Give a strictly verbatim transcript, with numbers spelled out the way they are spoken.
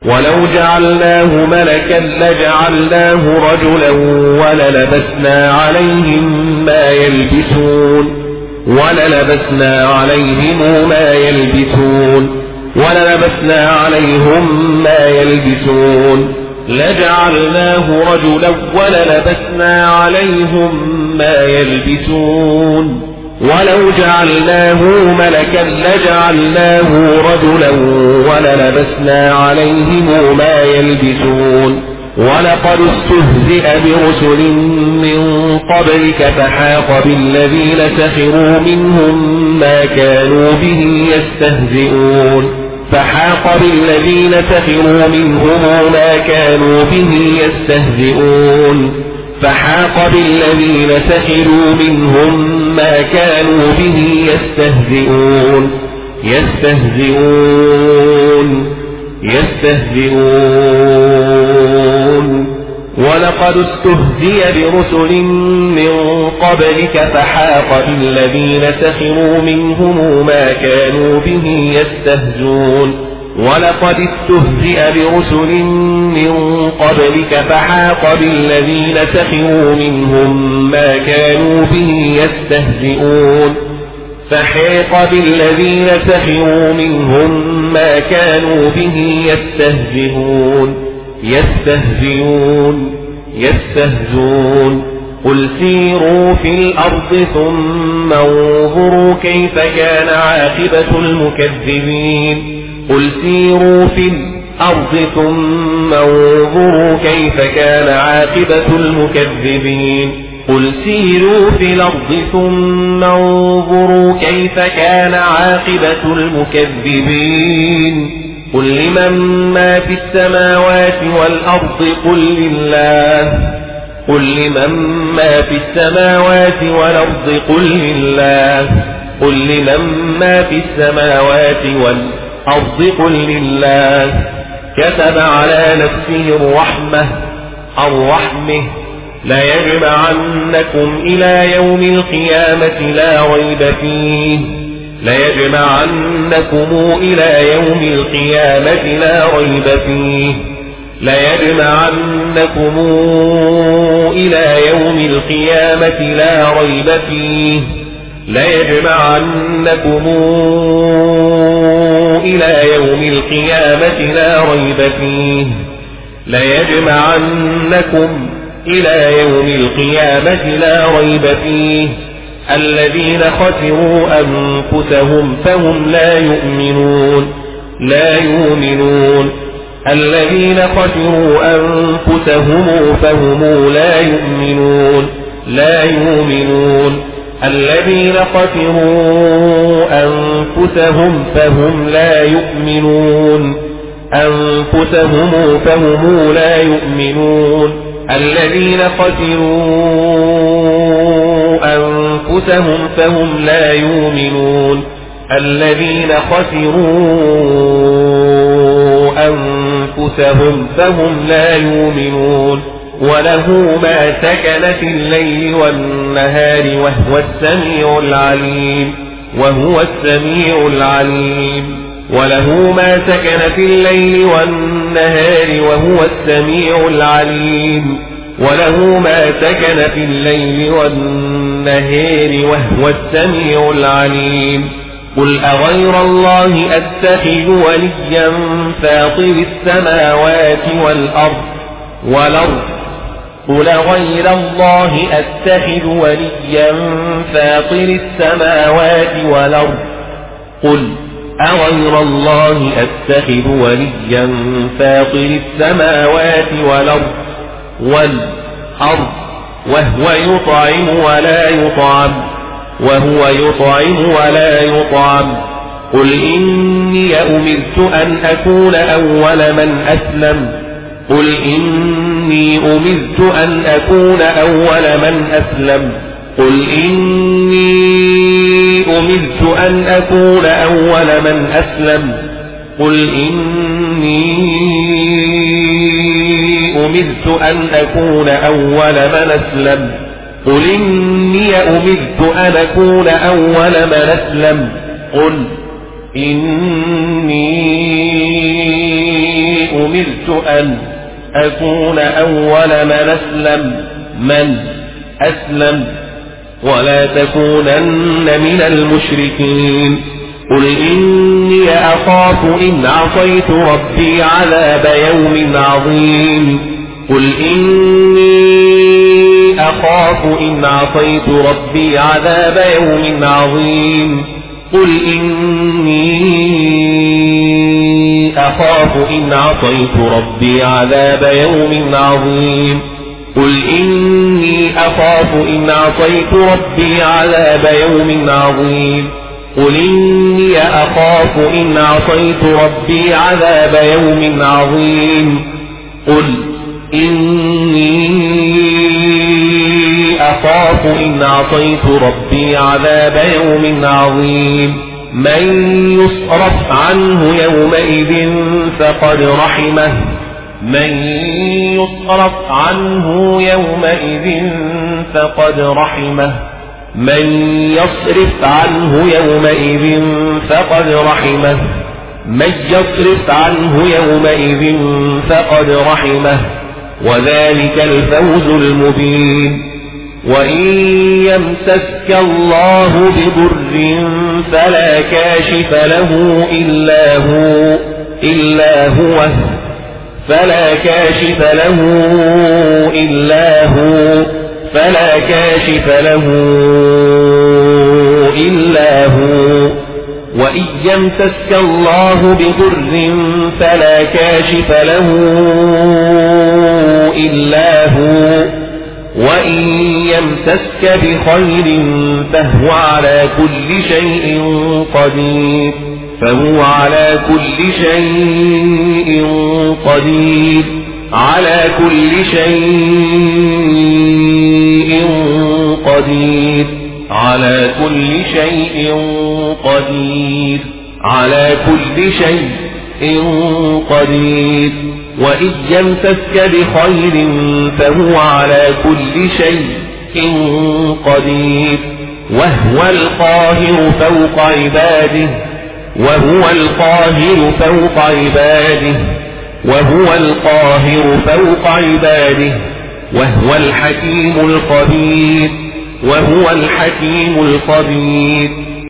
ولو جعلناه ملكا لجعلناه رجلا وللبسنا عليهم ما يلبسون وللبسنا عليهم ما يلبسون وللبسنا عليهم ما يلبسون لجعلناه رجلا وللبسنا عليهم ما يلبسون ولو جعلناه ملكا لجعلناه رجلا وللبسنا عليهم ما يلبسون ولقد استهزئ برسل من قبلك فحاق بالذين سخروا منهم ما كانوا به يستهزئون فحاق بالذين سخروا منهم ما كانوا به يستهزئون فحاق بالذين سخروا منهم ما كانوا به يستهزئون يستهزئون يستهزئون ولقد استهزئ برسل من قبلك فحاق بالذين سخروا منهم ما كانوا به يستهزئون ولقد استهزئ برسل من قبلك فحاق بالذين سخروا منهم ما كانوا به يستهزئون فحاق بالذين سخروا منهم ما كانوا به يستهزئون يستهزئون يستهزئون قل سيروا في الأرض ثم انظروا كيف كان عاقبة المكذبين قل سيروا في الأرض ثم انظروا كيف كان عاقبة المكذبين قل سيروا في الأرض ثم انظروا كيف كان عاقبة المكذبين قل لمن ما في السماوات والأرض قل لله قل لمن ما في السماوات والأرض قل لله قل لمن ما في السماوات والأرض قل لله كتب على نفسه الرحمة الرحمة لا يجمعنكم إلى يوم القيامة لا ريب فيه لا يجمعنكم إلى يوم القيامة لا ريب فيه لا يجمعنكم إلى يوم القيامة لا ريب فيه لا يجمعنكم إلى يوم القيامة لا ريب فيه لا يجمعنكم إلى يوم القيامة لا ريب فيه الذين خسروا أنفسهم فهم لا يؤمنون لا يؤمنون الذين خسروا أنفسهم فهم لا يؤمنون لا يؤمنون الذين خسروا أنفسهم فهم لا يؤمنون أنفسهم فهم لا يؤمنون الذين خسروا أنفسهم فهم لا يؤمنون الذين خسروا أنفسهم فهم لا يؤمنون وله ما سكن في الليل والنهار وهو السميع العليم وهو السميع العليم وله ما سكن في الليل والنهار وهو السميع العليم وله ما سكن في الليل والنهار وهو السميع العليم قل أغير الله أتخذ وليا فاطر السماوات والأرض والأرض قل غير الله أتخذ وليا فاطر السماوات والأرض قل أغير الله أتخذ وليا فاطر السماوات والأرض والأرض وهو يطعم ولا يطعم وهو يطعم ولا يطعم قل إني أمرت أن أكون أول من أسلم قل إني أمرت أن أكون أول من أسلم قل إني أمرت أن أكون أول من أسلم قل إني أمرت أن أكون أول من أسلم قل إني أمرت أن أكون أول من أسلم قل إني أمرت أمرت أن أكون أول من أسلم من أسلم ولا تكونن من المشركين قل إني أخاف إن عصيت ربي عذاب يوم عظيم قل إني أخاف إن عصيت ربي عذاب يوم عظيم قل إني أخاف إن عصيت ربي عذاب يوم عظيم قل إني أخاف إن عصيت ربي عذاب يوم عظيم قل إني أخاف إن عصيت ربي عذاب يوم عظيم قل إني أخاف إن عصيت ربي عذاب يوم عظيم من يصرف عنه يومئذ فقد رحمه من يصرف عنه يومئذ فقد رحمه من يصرف عنه يومئذ فقد رحمه من يصرف عنه يومئذ فقد رحمه وذلك الفوز المبين وإن يمسسك الله بضر فلا كاشف له إلا هو إلا هو فلا كاشف له إلا هو فلا كاشف له إلا هو وإن يمسسك الله بضر فلا كاشف له إلا هو وإن يمسسك بخير فهو على كل شيء قدير فهو على كل شيء قدير على كل شيء قدير على كل شيء قدير على كل شيء قدير وإن يمسسك بخير فهو على كل شيء قدير وهو القاهر فوق عباده وهو القاهر فوق عباده وهو القاهر فوق عباده وهو الحكيم الخبير وهو الحكيم الخبير